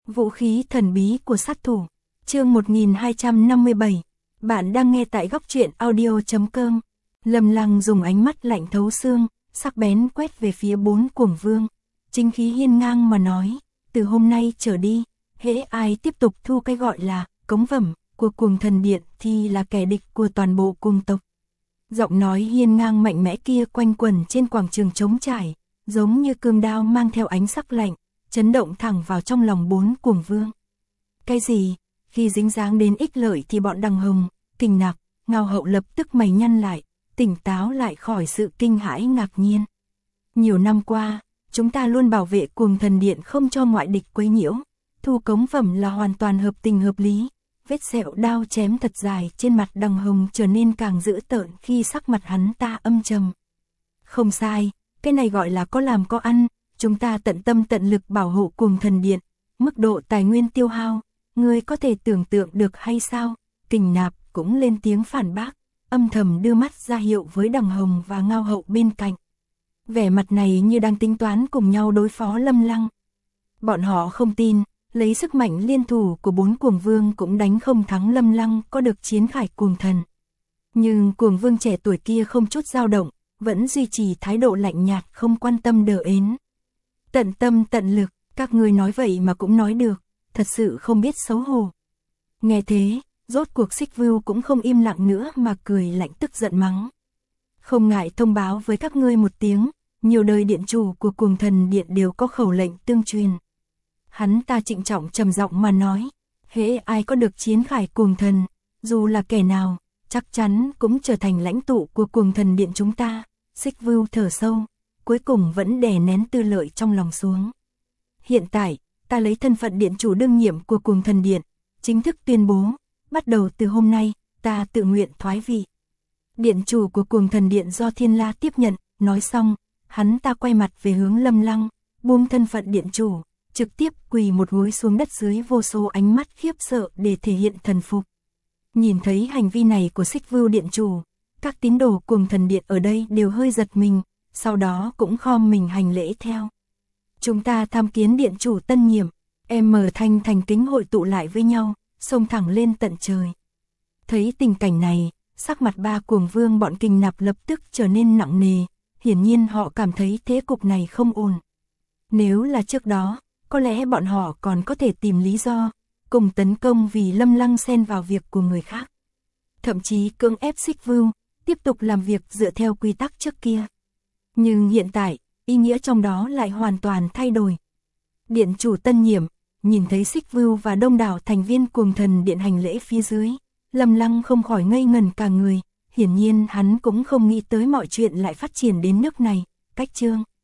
Vũ khí thần bí của sát thủ. Chương 1257. Bạn đang nghe tại góc truyện audio.com. Lâm Lăng dùng ánh mắt lạnh thấu xương, sắc bén quét về phía 4 cuồng vương. Chính khí hiên ngang mà nói, từ hôm nay trở đi, hễ ai tiếp tục thu cái gọi là cống phẩm của cuồng thần điện thì là kẻ địch của toàn bộ cuồng tộc. Giọng nói hiên ngang mạnh mẽ kia quanh quẩn trên quảng trường trống trải, giống như cương đao mang theo ánh sắc lạnh, chấn động thẳng vào trong lòng 4 cuồng vương. Cái gì? Khi dính dáng đến ích lợi thì bọn Đằng Hồng, Kình Nặc, Ngao Hậu lập tức mày nhăn lại, tỉnh táo lại khỏi sự kinh hãi ngạc nhiên. Nhiều năm qua, chúng ta luôn bảo vệ cuồng thần điện không cho ngoại địch quấy nhiễu, thu cống phẩm là hoàn toàn hợp tình hợp lý. Vết sẹo đao chém thật dài trên mặt Đằng Hồng trở nên càng dữ tợn khi sắc mặt hắn ta âm trầm. Không sai, cái này gọi là có làm có ăn, chúng ta tận tâm tận lực bảo hộ cuồng thần điện, mức độ tài nguyên tiêu hao, ngươi có thể tưởng tượng được hay sao? Kình Nạp cũng lên tiếng phản bác, âm thầm đưa mắt ra hiệu với Đằng Hồng và Ngao Hậu bên cạnh. Vẻ mặt này như đang tính toán cùng nhau đối phó Lâm Lăng. Bọn họ không tin, lấy sức mạnh liên thủ của 4 cuồng vương cũng đánh không thắng Lâm Lăng có được chiến khải cuồng thần. Nhưng cuồng vương trẻ tuổi kia không chút dao động, vẫn duy trì thái độ lạnh nhạt không quan tâm đờ ến. Tận tâm tận lực, các ngươi nói vậy mà cũng nói được, thật sự không biết xấu hổ. Nghe thế, rốt cuộc Xích Vưu cũng không im lặng nữa mà cười lạnh tức giận mắng. Không ngại thông báo với các ngươi một tiếng, nhiều đời điện chủ của cuồng thần điện đều có khẩu lệnh tương truyền. Hắn ta trịnh trọng trầm giọng mà nói, hễ ai có được chiến khải cuồng thần, dù là kẻ nào, chắc chắn cũng trở thành lãnh tụ của cuồng thần điện chúng ta. Xích Vưu thở sâu, cuối cùng vẫn đè nén tư lợi trong lòng xuống. Hiện tại, ta lấy thân phận điện chủ đương nhiệm của cuồng thần điện, chính thức tuyên bố, bắt đầu từ hôm nay, ta tự nguyện thoái vị. Điện chủ của cuồng thần điện do Thiên La tiếp nhận, nói xong, hắn ta quay mặt về hướng Lâm Lăng, buông thân phận điện chủ, trực tiếp quỳ một gối xuống đất dưới vô số ánh mắt khiếp sợ để thể hiện thần phục. Nhìn thấy hành vi này của Xích Vưu điện chủ, các tín đồ cuồng thần điện ở đây đều hơi giật mình, sau đó cũng khom mình hành lễ theo. Chúng ta tham kiến điện chủ tân nhiệm, thành kính hội tụ lại với nhau, xông thẳng lên tận trời. Thấy tình cảnh này, sắc mặt 3 cuồng vương bọn Kình Nạp lập tức trở nên nặng nề, hiển nhiên họ cảm thấy thế cục này không ổn. Nếu là trước đó, có lẽ bọn họ còn có thể tìm lý do, cùng tấn công vì Lâm Lăng xen vào việc của người khác. Thậm chí cưỡng ép Xích Vưu, tiếp tục làm việc dựa theo quy tắc trước kia. Nhưng hiện tại, ý nghĩa trong đó lại hoàn toàn thay đổi. Điện chủ tân nhiệm, nhìn thấy Xích Vưu và đông đảo thành viên cuồng thần điện hành lễ phía dưới, Lâm Lăng không khỏi ngây ngẩn cả người, hiển nhiên hắn cũng không nghĩ tới mọi chuyện lại phát triển đến nước này. Cách chương